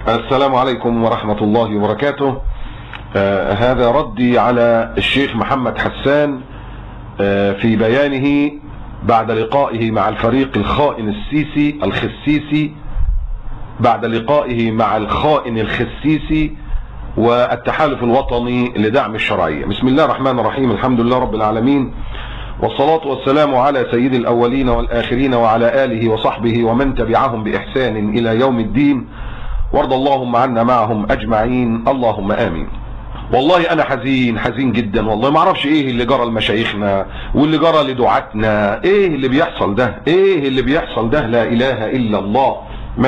السلام عليكم ورحمة الله وبركاته. هذا ردي على الشيخ محمد حسان في بيانه بعد لقائه مع الفريق الخائن الخسيسي بعد لقائه مع الخائن الخسيسي والتحالف الوطني لدعم الشرعية. بسم الله الرحمن الرحيم، الحمد لله رب العالمين، والصلاة والسلام على سيد الأولين والآخرين وعلى آله وصحبه ومن تبعهم بإحسان إلى يوم الدين، وارض اللهم عنا معهم أجمعين، اللهم آمين. والله أنا حزين جدا، والله ما اعرفش إيه اللي جرى لمشايخنا واللي جرى لدعاتنا، إيه اللي بيحصل ده، لا إله إلا الله.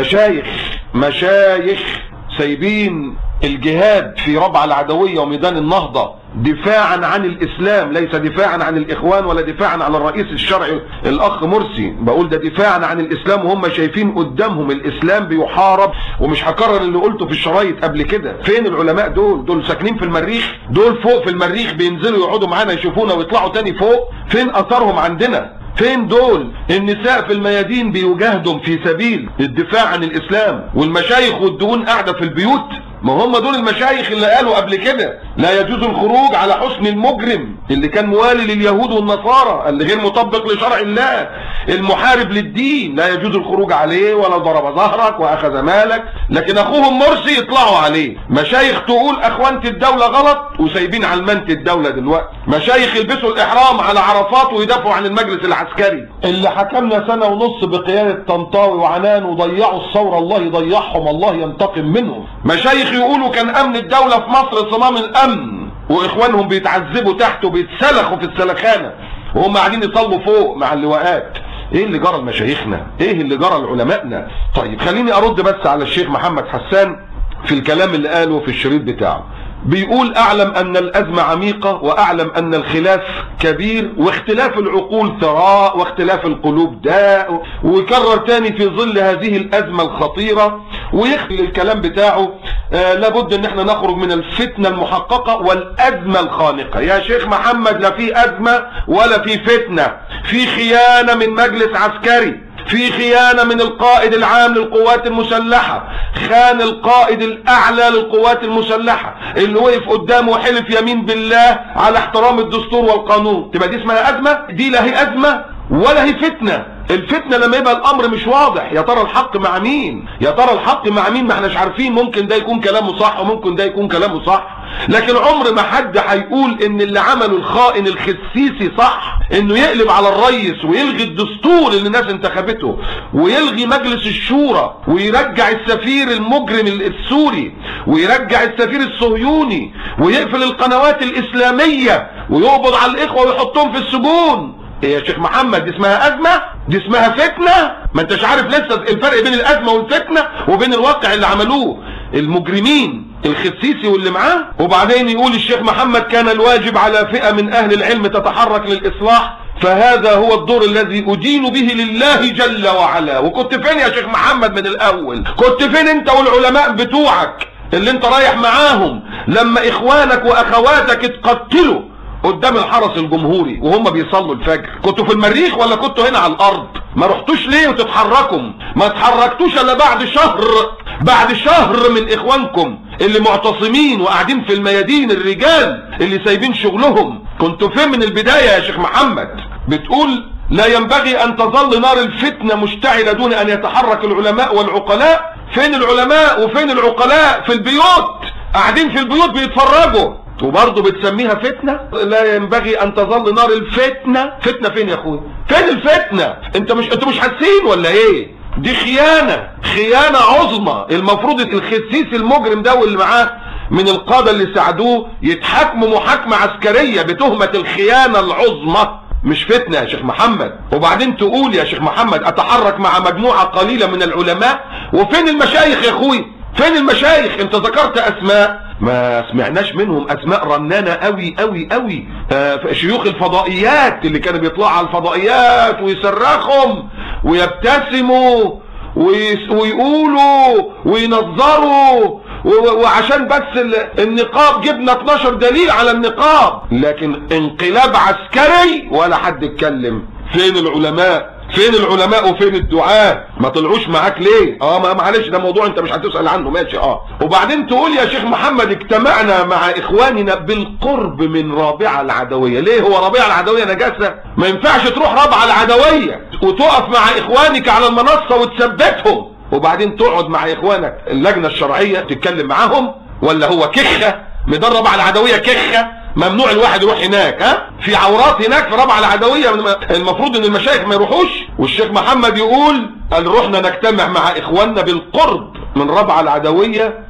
مشايخ سايبين الجهاد في ربع العدوية وميدان النهضة دفاعا عن الإسلام، ليس دفاعا عن الإخوان ولا دفاعا عن الرئيس الشرعي الأخ مرسي، بقول ده دفاعا عن الإسلام، وهم شايفين قدامهم الإسلام بيحارب. ومش هكرر اللي قلته في الشرايط قبل كده. فين العلماء دول ساكنين في المريخ، دول فوق في المريخ بينزلوا يقعدوا معانا يشوفونا ويطلعوا تاني فوق. فين أثرهم عندنا؟ فين دول؟ النساء في الميادين بيجاهدوا في سبيل الدفاع عن الإسلام، والمشايخ والدهون قاعدة في البيوت. ما هم دول المشايخ اللي قالوا قبل كده لا يجوز الخروج على حسن المجرم اللي كان موالي لليهود والنصارى، اللي غير مطبق لشرع الله، المحارب للدين، لا يجوز الخروج عليه ولا ضرب ظهرك واخذ مالك. لكن اخوهم مرسي يطلعوا عليه. مشايخ تقول اخوانة الدولة غلط وسايبين علمانة الدولة دلوقتي. مشايخ يلبسوا الاحرام على عرفات ويدافعوا عن المجلس العسكري اللي حكمنا سنة ونص بقيادة طنطاوي وعنان وضيعوا الثورة، الله يضيعهم، الله ينتقم منهم. مشايخ يقولوا كان امن الدولة في مصر صمام الامن، واخوانهم بيتعذبوا تحت وبيتسلخوا في السلخانة وهم قاعدين يصلوا فوق مع اللواءات. ايه اللي جرى لمشايخنا؟ ايه اللي جرى لعلمائنا؟ طيب خليني ارد بس على الشيخ محمد حسان في الكلام اللي قاله في الشريط بتاعه. بيقول اعلم ان الازمة عميقة، واعلم ان الخلاف كبير، واختلاف العقول ثراء، واختلاف القلوب داء، ويكرر تاني في ظل هذه الازمة الخطيرة. ويختم الكلام بتاعه لابد ان احنا نخرج من الفتنة المحققة والازمة الخانقة. يا شيخ محمد، لا في ازمة ولا في فتنة، في خيانة من مجلس عسكري، في خيانة من القائد العام للقوات المسلحة، خان القائد الأعلى للقوات المسلحة اللي وقف قدامه وحلف يمين بالله على احترام الدستور والقانون. تبقى دي اسمها أزمة؟ دي لا هي أزمة ولا هي فتنة. الفتنة لما يبقى الأمر مش واضح، يا ترى الحق مع مين؟ ما احناش عارفين. ممكن ده يكون كلامه صح وممكن ده يكون كلامه صح، لكن عمر ما حد هيقول ان اللي عمله الخائن الخسيسي صح، انه يقلب على الرئيس ويلغي الدستور اللي الناس انتخبته، ويلغي مجلس الشورى، ويرجع السفير المجرم السوري، ويرجع السفير الصهيوني، ويقفل القنوات الإسلامية، ويقبض على الإخوة ويحطهم في السجون. ايه يا شيخ محمد، دي اسمها أزمة؟ دي اسمها فتنة؟ ما انتش عارف لسه الفرق بين الأزمة والفتنة وبين الواقع اللي عملوه المجرمين الخسيسي واللي معاه. وبعدين يقول الشيخ محمد كان الواجب على فئة من أهل العلم تتحرك للإصلاح، فهذا هو الدور الذي أدين به لله جل وعلا. وكنت فين يا شيخ محمد من الأول؟ كنت فين انت والعلماء بتوعك اللي انت رايح معاهم لما إخوانك وأخواتك اتقتلوا قدام الحرس الجمهوري وهم بيصلوا الفجر؟ كنتوا في المريخ ولا كنتوا هنا على الارض؟ ما رحتوش ليه وتتحركوا؟ ما اتحركتوش الا بعد شهر من اخوانكم اللي معتصمين وقاعدين في الميادين، الرجال اللي سايبين شغلهم. كنتوا فين من البداية يا شيخ محمد؟ بتقول لا ينبغي ان تظل نار الفتنة مشتعلة دون ان يتحرك العلماء والعقلاء. فين العلماء وفين العقلاء؟ في البيوت، قاعدين في البيوت بيتفرجوا، وبرضه بتسميها فتنة؟ لا ينبغي ان تظل نار الفتنة. فتنة فين يا اخوي؟ فين الفتنة؟ انتوا مش حاسين ولا ايه؟ دي خيانة عظمى. المفروض الخسيسي المجرم ده واللي معاه من القادة اللي ساعدوه يتحاكموا محاكمة عسكرية بتهمة الخيانة العظمى، مش فتنة يا شيخ محمد. وبعدين تقول يا شيخ محمد اتحرك مع مجموعة قليلة من العلماء. وفين المشايخ يا اخوي؟ فين المشايخ؟ انت ذكرت اسماء ما سمعناش منهم، اسماء رنانة قوي قوي قوي. شيوخ الفضائيات اللي كانوا بيطلعوا على الفضائيات ويصرخهم ويبتسموا ويقولوا وينظروا، وعشان بس النقاب جبنا 12 دليل على النقاب، لكن انقلاب عسكري ولا حد اتكلم. فين العلماء فين العلماء وفين الدعاة؟ ما طلعوش معاك ليه؟ ما معلش ده موضوع انت مش هتسأل عنه، ماشي. وبعدين تقول يا شيخ محمد اجتمعنا مع اخواننا بالقرب من رابعة العدوية. ليه؟ هو رابعة العدوية نجاسة؟ ما ينفعش تروح رابعة العدوية وتقف مع اخوانك على المنصة وتثبتهم وبعدين تقعد مع اخوانك اللجنة الشرعية تتكلم معاهم؟ ولا هو كخة مدرب على العدوية؟ كخة ممنوع الواحد يروح هناك؟ في عورات هناك في رابعة العدوية المفروض ان المشايخ ما يروحوش. والشيخ محمد يقول قال رحنا نجتمع مع اخواننا بالقرب من رابعة العدوية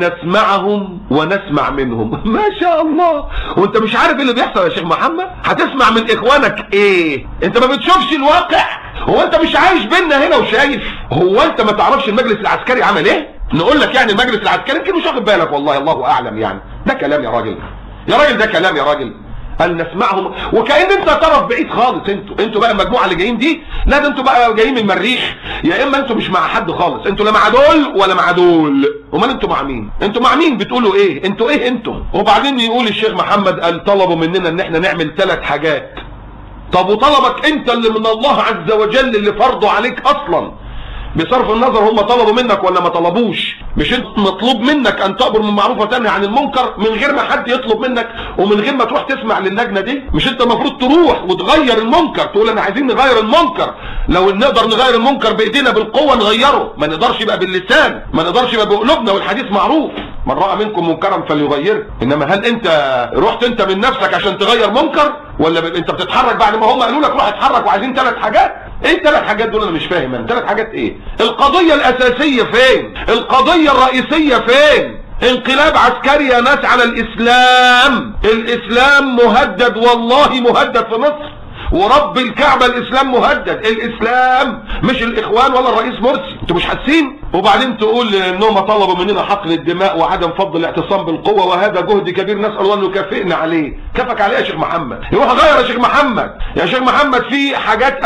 لنسمعهم ونسمع منهم. ما شاء الله. وانت مش عارف ايه اللي بيحصل يا شيخ محمد؟ هتسمع من اخوانك ايه؟ انت ما بتشوفش الواقع؟ هو انت مش عايش بينا هنا وشايف؟ هو انت ما تعرفش المجلس العسكري عمل ايه؟ نقول لك يعني المجلس العسكري يمكن مش واخد بالك، والله الله اعلم. يعني ده كلام يا راجل، يا راجل ده كلام يا راجل. قال نسمعهم وكأن انت طرف بعيد خالص. انتوا بقى المجموعه اللي جايين دي، لا ده انتوا بقى جايين من المريخ، يا اما انتوا مش مع حد خالص، انتوا لا مع دول ولا مع دول. امال انتوا مع مين؟ انتوا مع مين؟ بتقولوا ايه؟ انتوا ايه انتوا؟ وبعدين يقول الشيخ محمد قال طلبوا مننا ان احنا نعمل 3 حاجات. طب وطلبك انت اللي من الله عز وجل اللي فرضوا عليك اصلا، بصرف النظر هم طلبوا منك ولا ما طلبوش. مش انت مطلوب منك ان تأمر بالمعروف وتنهى عن المنكر من غير ما حد يطلب منك ومن غير ما تروح تسمع للجنه دي؟ مش انت المفروض تروح وتغير المنكر، تقول انا عايزين نغير المنكر، لو نقدر نغير المنكر بايدينا بالقوه نغيره، ما نقدرش يبقى باللسان، ما نقدرش يبقى بقلوبنا، والحديث معروف من راى منكم منكرا فليغيره. انما هل انت رحت انت من نفسك عشان تغير منكر، ولا انت بتتحرك بعد ما هم قالوا لك روح اتحرك وعايزين 3 حاجات؟ ايه ال3 حاجات دول؟ انا مش فاهم. انا 3 حاجات ايه؟ القضية الاساسية فين؟ القضية الرئيسية فين؟ انقلاب عسكري يا ناس على الاسلام. الاسلام مهدد، والله مهدد في مصر، ورب الكعبة الاسلام مهدد. الاسلام مش الاخوان ولا الرئيس مرسي. انتوا مش حاسين؟ وبعدين تقول انهم طلبوا مننا حقن الدماء وعدم فض الاعتصام بالقوة، وهذا جهد كبير نسأل الله انه يكافئنا عليه. كفك عليه يا شيخ محمد. يروح غير يا شيخ محمد. يا شيخ محمد في حاجات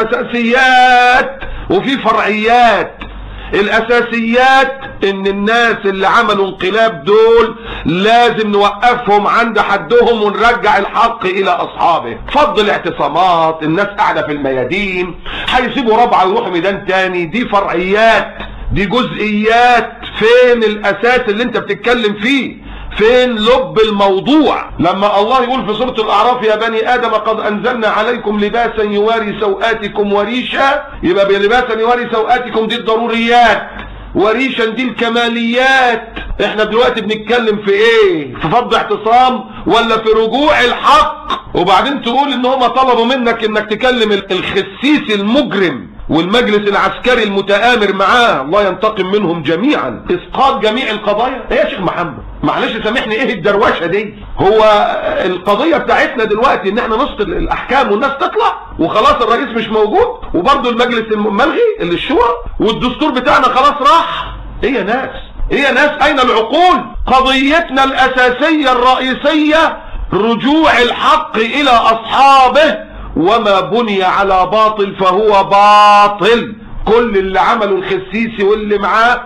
اساسيات وفي فرعيات. الاساسيات ان الناس اللي عملوا انقلاب دول لازم نوقفهم عند حدهم ونرجع الحق الى اصحابه. فض الاعتصامات، الناس قاعده في الميادين، هيسيبوا رابعه ويروحوا ميدان تاني، دي فرعيات، دي جزئيات. فين الاساس اللي انت بتتكلم فيه؟ فين لب الموضوع؟ لما الله يقول في سورة الأعراف يا بني آدم قد أنزلنا عليكم لباسا يواري سوآتكم وريشا، يبقى بلباسا يواري سوآتكم دي الضروريات، وريشا دي الكماليات. احنا دلوقتي بنتكلم في ايه؟ في فض اعتصام ولا في رجوع الحق؟ وبعدين تقول ان هم طلبوا منك انك تكلم الخسيس المجرم والمجلس العسكري المتآمر معاه، الله ينتقم منهم جميعا، اسقاط جميع القضايا. ايه يا شيخ محمد؟ معلش سامحني، ايه الدروشه دي؟ هو القضيه بتاعتنا دلوقتي ان احنا نسقط الاحكام والناس تطلع وخلاص الرئيس مش موجود وبرضه المجلس الملغي اللي الشورى والدستور بتاعنا خلاص راح؟ ايه يا ناس؟ ايه يا ناس؟ اين العقول؟ قضيتنا الاساسيه الرئيسيه رجوع الحق الى اصحابه، وما بني على باطل فهو باطل. كل اللي عمله الخسيسي واللي معاه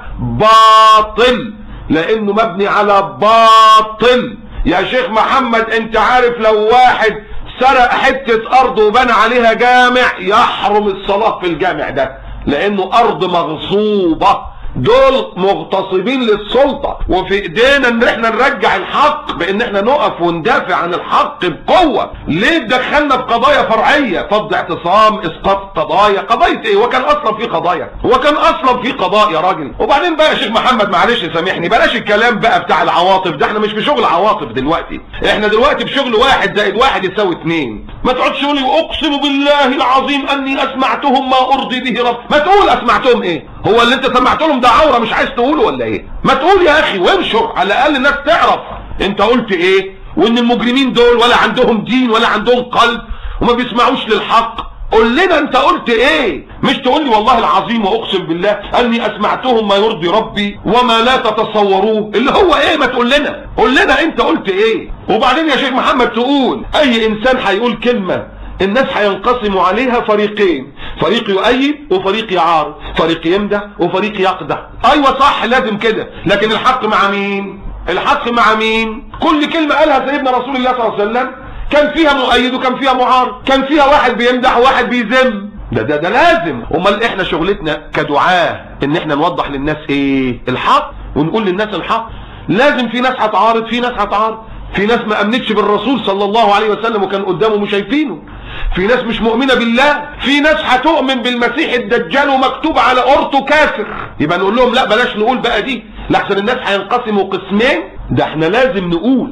باطل، لانه مبني على باطل. يا شيخ محمد انت عارف لو واحد سرق حتة ارض وبنى عليها جامع يحرم الصلاة في الجامع ده، لانه ارض مغصوبة. دول مغتصبين للسلطة، وفي ايدينا ان احنا نرجع الحق بان احنا نقف وندافع عن الحق بقوة. ليه دخلنا في قضايا فرعية؟ فض اعتصام، اسقاط قضايا. قضايا ايه؟ وكان اصلا في قضايا، وكان اصلا في قضاء يا راجل. وبعدين بقى يا شيخ محمد معلش سامحني، بلاش الكلام بقى بتاع العواطف ده، احنا مش في شغل عواطف دلوقتي، احنا دلوقتي في شغل 1 زائد 1 يساوي 2. ما تقعدش تقول لي واقسم بالله العظيم اني اسمعتهم ما ارضي به رب. ما تقول اسمعتهم ايه؟ هو اللي انت سمعت لهم ده عوره مش عايز تقوله ولا ايه؟ ما تقول يا اخي وانشر، على الاقل الناس تعرف انت قلت ايه، وان المجرمين دول ولا عندهم دين ولا عندهم قلب وما بيسمعوش للحق. قول لنا انت قلت ايه، مش تقول لي والله العظيم واقسم بالله اني اسمعتهم ما يرضي ربي وما لا تتصوروه. اللي هو ايه؟ ما تقول لنا، قول لنا انت قلت ايه. وبعدين يا شيخ محمد تقول اي انسان هيقول كلمه الناس هينقسموا عليها فريقين، فريق يؤيد وفريق يعارض، فريق يمدح وفريق يقدح. ايوه صح لازم كده، لكن الحق مع مين؟ الحق مع مين؟ كل كلمة قالها سيدنا رسول الله صلى الله عليه وسلم كان فيها مؤيد وكان فيها معارض، كان فيها واحد بيمدح وواحد بيذم. ده لازم. امال احنا شغلتنا كدعاة ان احنا نوضح للناس ايه الحق، ونقول للناس الحق. لازم في ناس هتعارض، في ناس هتعارض، في ناس ما امنتش بالرسول صلى الله عليه وسلم وكان قدامه مش شايفينه، في ناس مش مؤمنة بالله، في ناس هتؤمن بالمسيح الدجال ومكتوب على قرطه كافر. يبقى نقول لهم لا بلاش نقول بقى دي، لحسن الناس هينقسموا قسمين. ده احنا لازم نقول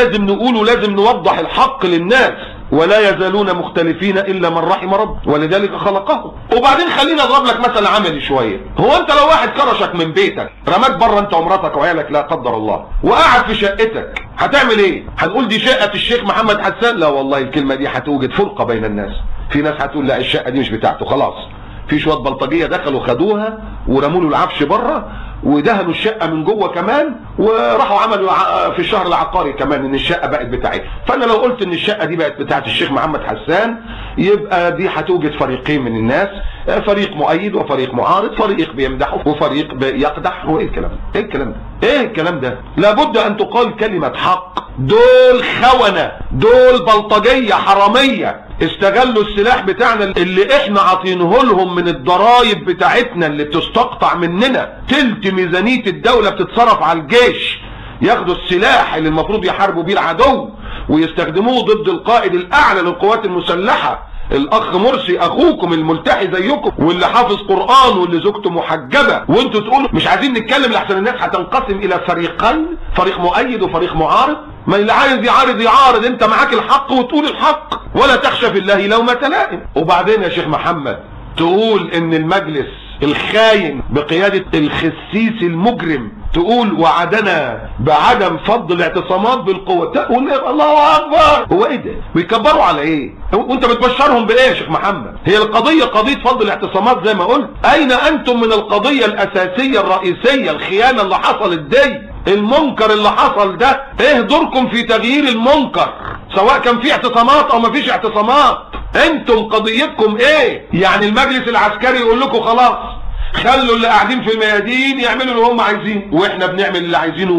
ولازم نوضح الحق للناس. ولا يزالون مختلفين الا من رحم رب ولذلك خلقهم. وبعدين خلينا اضرب لك مثل عملي شويه. هو انت لو واحد كرشك من بيتك، رماك بره انت ومراتك وعيالك لا قدر الله، وقعد في شقتك، هتعمل ايه؟ هنقول دي شقه الشيخ محمد حسان؟ لا والله الكلمه دي هتوجد فرقه بين الناس. في ناس هتقول لا الشقه دي مش بتاعته، خلاص في شويه بلطجيه دخلوا خدوها ورموا له العفش بره ودهنوا الشقه من جوه كمان، وراحوا عملوا في الشهر العقاري كمان ان الشقه بقت بتاعتها. فانا لو قلت ان الشقه دي بقت بتاعت الشيخ محمد حسان، يبقى دي هتوجد فريقين من الناس، فريق مؤيد وفريق معارض، فريق بيمدحه وفريق بيقدح. وايه الكلام ده؟ ايه الكلام ده؟ لابد ان تقال كلمه حق. دول خونه، دول بلطجيه حراميه، استغلوا السلاح بتاعنا اللي احنا عاطينه لهم من الضرايب بتاعتنا اللي بتستقطع مننا. تلت ميزانية الدولة بتتصرف على الجيش، ياخدوا السلاح اللي المفروض يحاربوا بيه العدو ويستخدموه ضد القائد الاعلى للقوات المسلحة، الاخ مرسي اخوكم الملتحي زيكم واللي حافظ قرآن واللي زوجته محجبة، وانتوا تقولوا مش عايزين نتكلم لحسن الناس هتنقسم الى فريقين، فريق مؤيد وفريق معارض. ما اللي عايز يعارض، انت معاك الحق وتقول الحق ولا تخشى في الله لومة لائم. وبعدين يا شيخ محمد تقول ان المجلس الخاين بقيادة الخسيس المجرم تقول وعدنا بعدم فض الاعتصامات بالقوة. تقول الله اكبر. هو ايه ده؟ بيكبروا على ايه؟ وانت بتبشرهم بايه يا شيخ محمد؟ هي القضية قضية فض الاعتصامات زي ما قلت. اين انتم من القضية الاساسية الرئيسية؟ الخيانة اللي حصلت دي، المنكر اللي حصل ده، ايه دوركم في تغيير المنكر سواء كان في اعتصامات او مفيش اعتصامات؟ انتم قضيتكم ايه؟ يعني المجلس العسكري يقول لكم خلاص خلوا اللي قاعدين في الميادين يعملوا اللي هم عايزين، واحنا بنعمل اللي عايزينه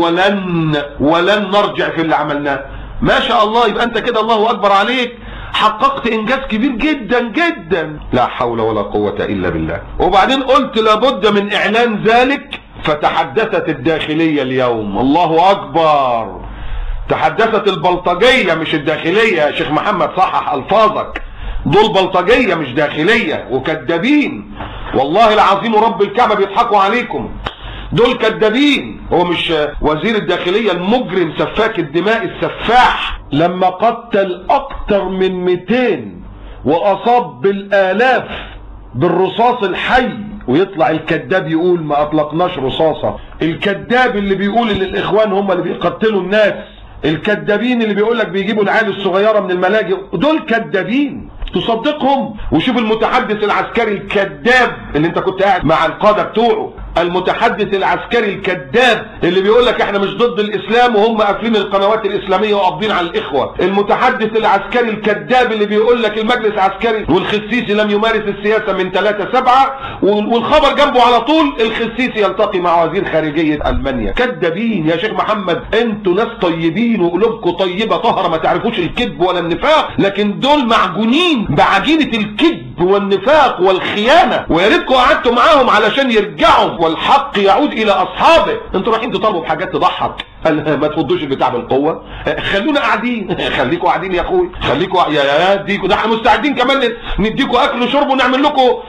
ولن نرجع في اللي عملناه. ما شاء الله. يبقى انت كده الله اكبر عليك، حققت انجاز كبير جدا جدا. لا حول ولا قوة الا بالله. وبعدين قلت لابد من اعلان ذلك، فتحدثت الداخلية اليوم. الله اكبر. تحدثت البلطجية مش الداخلية يا شيخ محمد، صحح الفاظك. دول بلطجية مش داخلية وكذابين، والله العظيم ورب الكعبة بيضحكوا عليكم. دول كذابين. هو مش وزير الداخلية المجرم سفاك الدماء السفاح لما قتل اكتر من 200 واصاب بالالاف بالرصاص الحي، ويطلع الكذاب يقول ما اطلقناش رصاصة؟ الكذاب اللي بيقول ان الاخوان هم اللي بيقتلوا الناس، الكذابين اللي بيقول لك بيجيبوا العيال الصغيرة من الملاجئ، دول كذابين تصدقهم؟ وشوف المتحدث العسكري الكذاب اللي انت كنت قاعد مع القادة بتوعه، المتحدث العسكري الكذاب اللي بيقول لك احنا مش ضد الاسلام وهم قافلين القنوات الاسلاميه وقابضين على الاخوه، المتحدث العسكري الكذاب اللي بيقول لك المجلس العسكري والخسيسي لم يمارس السياسه من 3/7، والخبر جنبه على طول الخسيسي يلتقي مع وزير خارجيه المانيا. كذابين يا شيخ محمد. انتوا ناس طيبين وقلوبكم طيبه طاهره، ما تعرفوش الكذب ولا النفاق، لكن دول معجونين بعجينه الكذب والنفاق والخيانه، ويا ريتكم قعدتوا معاهم علشان يرجعوا والحق يعود الى اصحابه. انتوا رايحين تطالبوا بحاجات تضحك. ما تفضوش البتاع بالقوه، خلونا قاعدين. خليكوا قاعدين يا اخوي، خليكوا يا ديكوا، ده احنا مستعدين كمان نديكوا اكل وشرب ونعمل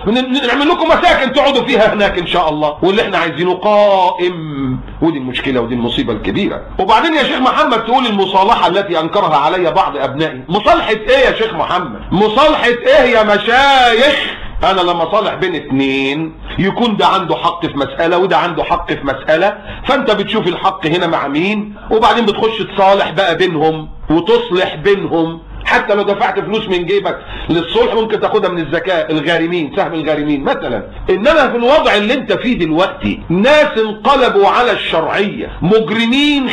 لكم مساكن تقعدوا فيها هناك ان شاء الله، واللي احنا عايزينه قائم. ودي المشكله ودي المصيبه الكبيره. وبعدين يا شيخ محمد تقول المصالحه التي انكرها علي بعض ابنائي. مصالحه ايه يا شيخ محمد؟ مصالحه ايه يا مشايخ؟ انا لما صالح بين 2 يكون ده عنده حق في مسألة وده عنده حق في مسألة، فانت بتشوف الحق هنا مع مين، وبعدين بتخش تصالح بقى بينهم وتصلح بينهم. حتى لو دفعت فلوس من جيبك للصلح ممكن تاخدها من الزكاة، الغارمين، سهم الغارمين مثلا. انما في الوضع اللي انت فيه دلوقتي ناس انقلبوا على الشرعية، مجرمين،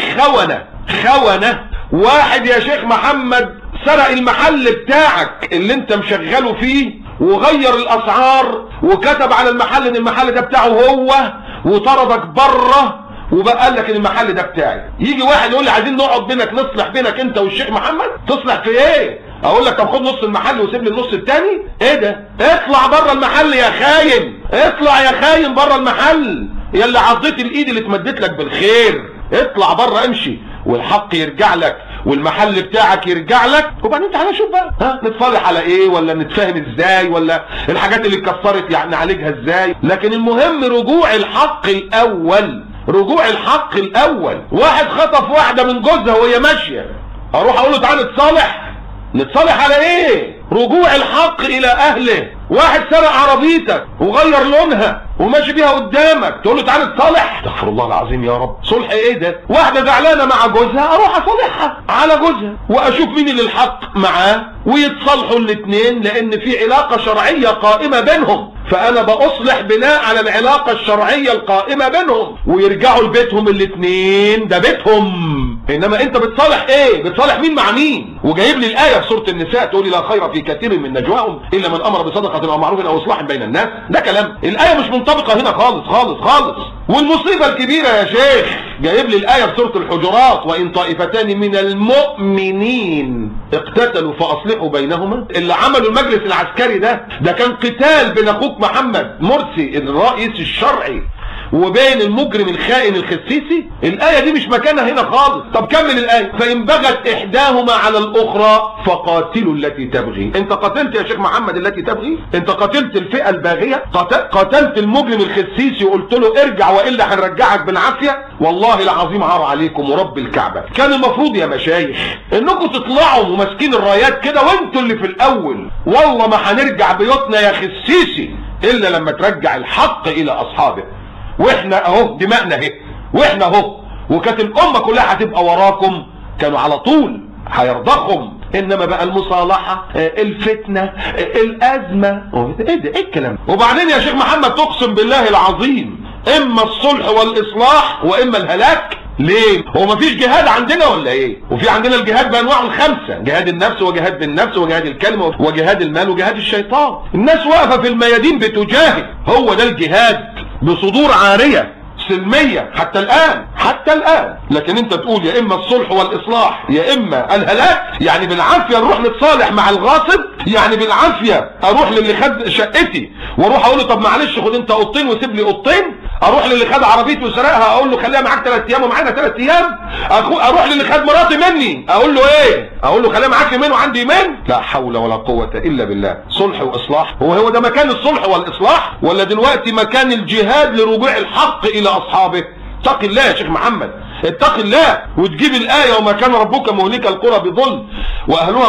خونة. واحد يا شيخ محمد سرق المحل بتاعك اللي انت مشغله فيه وغير الاسعار وكتب على المحل ان المحل ده بتاعه هو، وطردك بره وبقى قال لك ان المحل ده بتاعي. يجي واحد يقول لي عايزين نقعد بينك نصلح بينك انت والشيخ محمد. تصلح في ايه؟ اقول لك طب خد نص المحل وسيب لي النص التاني؟ ايه ده؟ اطلع بره المحل يا خاين، اطلع يا خاين بره المحل، يا اللي عضيت الايد اللي اتمدت لك بالخير، اطلع بره امشي، والحق يرجع لك والمحل بتاعك يرجع لك، وبعدين تعالى شوف بقى نتصالح على ايه، ولا نتفاهم ازاي، ولا الحاجات اللي اتكسرت يعني نعالجها ازاي. لكن المهم رجوع الحق الاول، رجوع الحق الاول. واحد خطف واحده من جوزها وهي ماشيه، اروح اقول له تعالى نتصالح؟ نتصالح على ايه؟ رجوع الحق الى اهله. واحد سرق عربيتك وغير لونها وماشي بيها قدامك، تقول له تعالى نتصالح؟ استغفر الله العظيم يا رب، صلح ايه ده؟ واحده زعلانه مع جوزها، اروح اصالحها على جوزها واشوف مين اللي الحق معاه ويتصالحوا الاثنين، لان في علاقه شرعيه قائمه بينهم، فانا باصلح بناء على العلاقه الشرعيه القائمه بينهم، ويرجعوا لبيتهم الاثنين، ده بيتهم. انما انت بتصالح ايه؟ بتصالح مين مع مين؟ وجايب لي الايه في سوره النساء تقول لي لا خير في كثير من نجواهم الا من امر بصدقه او معروف او اصلاح بين الناس. ده كلام، الايه مش منطبقه هنا خالص خالص خالص. والمصيبه الكبيره يا شيخ جايب لي الايه في سوره الحجرات وان طائفتان من المؤمنين اقتتلوا فاصلحوا بينهما. اللي عملوا المجلس العسكري ده كان قتال بين اخوك محمد مرسي الرئيس الشرعي وبين المجرم الخائن الخسيسي. الآية دي مش مكانها هنا خالص. طب كمل الآية، فإن بغت إحداهما على الأخرى فقاتلوا التي تبغي. أنت قتلت يا شيخ محمد التي تبغي؟ أنت قتلت الفئة الباغية؟ قتلت المجرم الخسيسي وقلت له ارجع وإلا هنرجعك بالعافية؟ والله العظيم عار عليكم ورب الكعبة. كان المفروض يا مشايخ إنكم تطلعوا وماسكين الرايات كده وأنتوا اللي في الأول، والله ما هنرجع بيوتنا يا خسيسي إلا لما ترجع الحق إلى أصحابه. واحنا اهو دماءنا اهي، واحنا اهو، وكانت الامه كلها هتبقى وراكم، كانوا على طول هيرضخهم. انما بقى المصالحه، الفتنه، الازمه، ايه ده؟ ايه الكلام؟ وبعدين يا شيخ محمد تقسم بالله العظيم اما الصلح والاصلاح واما الهلاك. ليه؟ هو مفيش جهاد عندنا ولا ايه؟ وفي عندنا الجهاد بانواعه الخمسه، جهاد النفس وجهاد بالنفس وجهاد الكلمه وجهاد المال وجهاد الشيطان. الناس واقفه في الميادين بتجاهد، هو ده الجهاد، بصدور عاريه سلميه حتى الان. لكن انت تقول يا اما الصلح والاصلاح يا اما الهلاك، يعني بالعافيه نروح نتصالح مع الغاصب، يعني بالعافيه اروح للي خد شقتي واروح اقول له طب معلش خد انت اوضتين وسيب لي اوضتين، اروح للي خد عربيتي وسرقها اقول له خليها معاك 3 ايام ومعانا 3 ايام، اروح للي خد مراتي مني اقول له ايه؟ اقول له خليها معاك يومين وعندي يومين؟ لا حول ولا قوه الا بالله. صلح واصلاح، هو ده مكان الصلح والاصلاح؟ ولا دلوقتي مكان الجهاد لرجوع الحق الى اصحابه؟ اتق الله يا شيخ محمد، اتق الله، وتجيب الآية وما كان ربك مهلك القرى بظلم وأهلها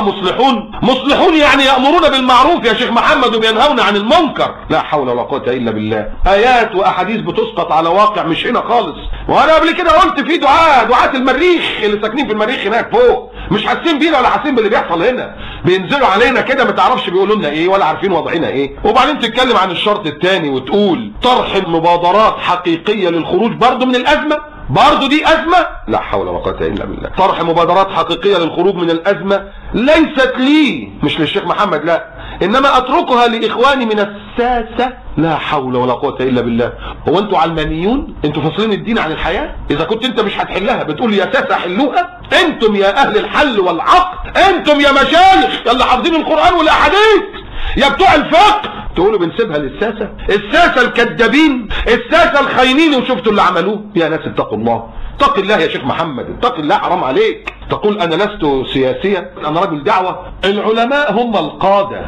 مصلحون يعني يأمرون بالمعروف يا شيخ محمد وبينهون عن المنكر. لا حول ولا قوة إلا بالله. آيات وأحاديث بتسقط على واقع مش هنا خالص. وأنا قبل كده قلت في دعاة المريخ اللي ساكنين في المريخ هناك فوق مش حاسين بينا ولا حاسين باللي بيحصل هنا، بينزلوا علينا كده ما تعرفش بيقولوا لنا ايه ولا عارفين وضعنا ايه. وبعدين تتكلم عن الشرط الثاني وتقول طرح مبادرات حقيقية للخروج برضه من الأزمة. برضه دي أزمة؟ لا حول ولا قوة إلا بالله. طرح مبادرات حقيقية للخروج من الأزمة ليست لي، مش للشيخ محمد، لا، إنما أتركها لإخواني من الساسة. لا حول ولا قوة إلا بالله. هو أنتوا علمانيون؟ أنتوا فاصلين الدين عن الحياة؟ إذا كنت أنت مش هتحلها بتقول يا ساسة حلوها؟ أنتم يا أهل الحل والعقد، أنتم يا مشايخ يلا حافظين القرآن والأحاديث، يا بتوع الفقه، تقولوا بنسيبها للساسة؟ الساسة الكذابين، الساسة الخاينين، وشفتوا اللي عملوه. يا ناس اتقوا الله، اتق الله يا شيخ محمد، اتق الله، حرام عليك. تقول انا لست سياسيا، انا رجل دعوة. العلماء هم القادة،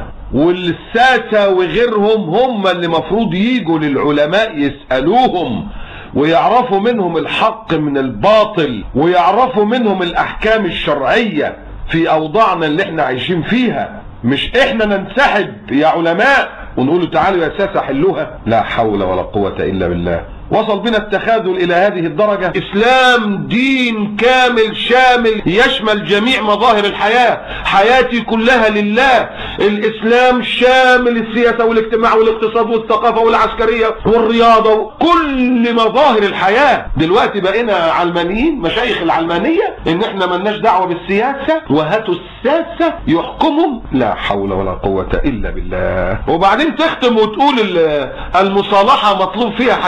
والساسة وغيرهم هم اللي مفروض ييجوا للعلماء يسألوهم ويعرفوا منهم الحق من الباطل، ويعرفوا منهم الاحكام الشرعية في اوضاعنا اللي احنا عايشين فيها، مش احنا ننسحب يا علماء ونقول له تعالوا يا ساسة حلوها. لا حول ولا قوة الا بالله. وصل بنا التخاذل الى هذه الدرجة. اسلام دين كامل شامل يشمل جميع مظاهر الحياة، حياتي كلها لله. الاسلام شامل السياسة والاجتماع والاقتصاد والثقافة والعسكرية والرياضة، كل مظاهر الحياة. دلوقتي بقينا علمانيين، مشايخ العلمانية، ان احنا ملناش دعوة بالسياسة وهاتوا الساسة يحكمهم. لا حول ولا قوة الا بالله. وبعدين تختم وتقول المصالحة مطلوب فيها حاجتين اتنين.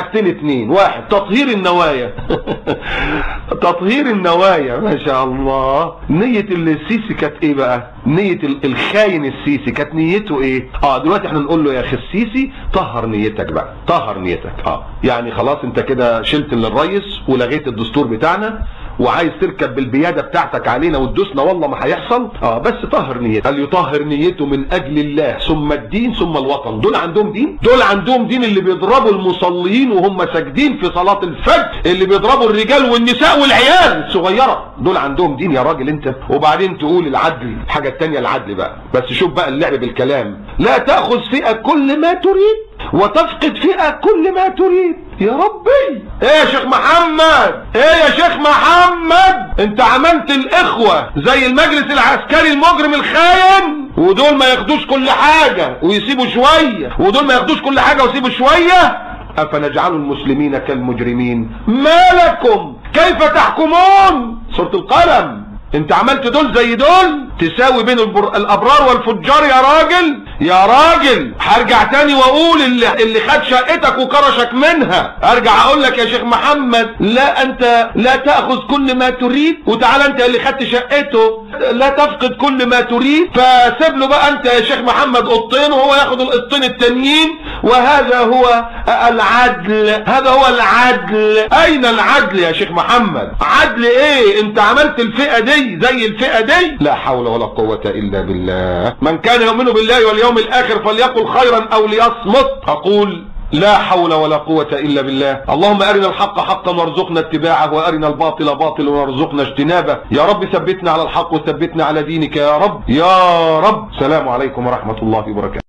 اتنين: واحد، تطهير النوايا. تطهير النوايا، ما شاء الله. نية السيسي كانت ايه بقى؟ نية الخاين السيسي كانت نيته ايه؟ دلوقتي احنا نقول له يا اخي السيسي طهر نيتك بقى، طهر نيتك. يعني خلاص انت كده شلت للرئيس ولغيت الدستور بتاعنا وعايز تركب بالبيادة بتاعتك علينا وتدوسنا، والله ما هيحصل. بس طهر نيته. هل يطهر نيته من اجل الله ثم الدين ثم الوطن. دول عندهم دين؟ دول عندهم دين اللي بيضربوا المصلين وهم ساجدين في صلاة الفجر، اللي بيضربوا الرجال والنساء والعيال الصغيرة، دول عندهم دين يا راجل انت. وبعدين تقول العدل. الحاجة التانية العدل بقى، بس شوف بقى اللعب بالكلام. لا تأخذ فئة كل ما تريد وتفقد فئة كل ما تريد. يا ربي، ايه يا شيخ محمد؟ ايه يا شيخ محمد؟ انت عملت الاخوة زي المجلس العسكري المجرم الخاين، ودول ما ياخدوش كل حاجة ويسيبوا شوية، ودول ما ياخدوش كل حاجة ويسيبوا شوية. افنجعل المسلمين كالمجرمين؟ ما لكم كيف تحكمون؟ سورة القلم. انت عملت دول زي دول؟ تساوي بين الابرار والفجار يا راجل؟ يا راجل هرجع تاني واقول اللي خد شقتك وكرشك منها، ارجع اقول لك يا شيخ محمد لا انت لا تاخذ كل ما تريد، وتعالى انت اللي خدت شقته لا تفقد كل ما تريد، فسيب له بقى انت يا شيخ محمد قطين وهو ياخد القطين التانيين، وهذا هو العدل. هذا هو العدل. اين العدل يا شيخ محمد؟ عدل ايه؟ انت عملت الفئة دي زي الفئة دي؟ لا حول ولا قوة الا بالله. من كان يؤمن بالله واليوم الاخر فليقل خيرا او ليصمت. اقول لا حول ولا قوة الا بالله. اللهم ارنا الحق حقا وارزقنا اتباعه، وارنا الباطل باطلا وارزقنا اجتنابه. يا رب ثبتنا على الحق وثبتنا على دينك يا رب يا رب. السلام عليكم ورحمة الله وبركاته.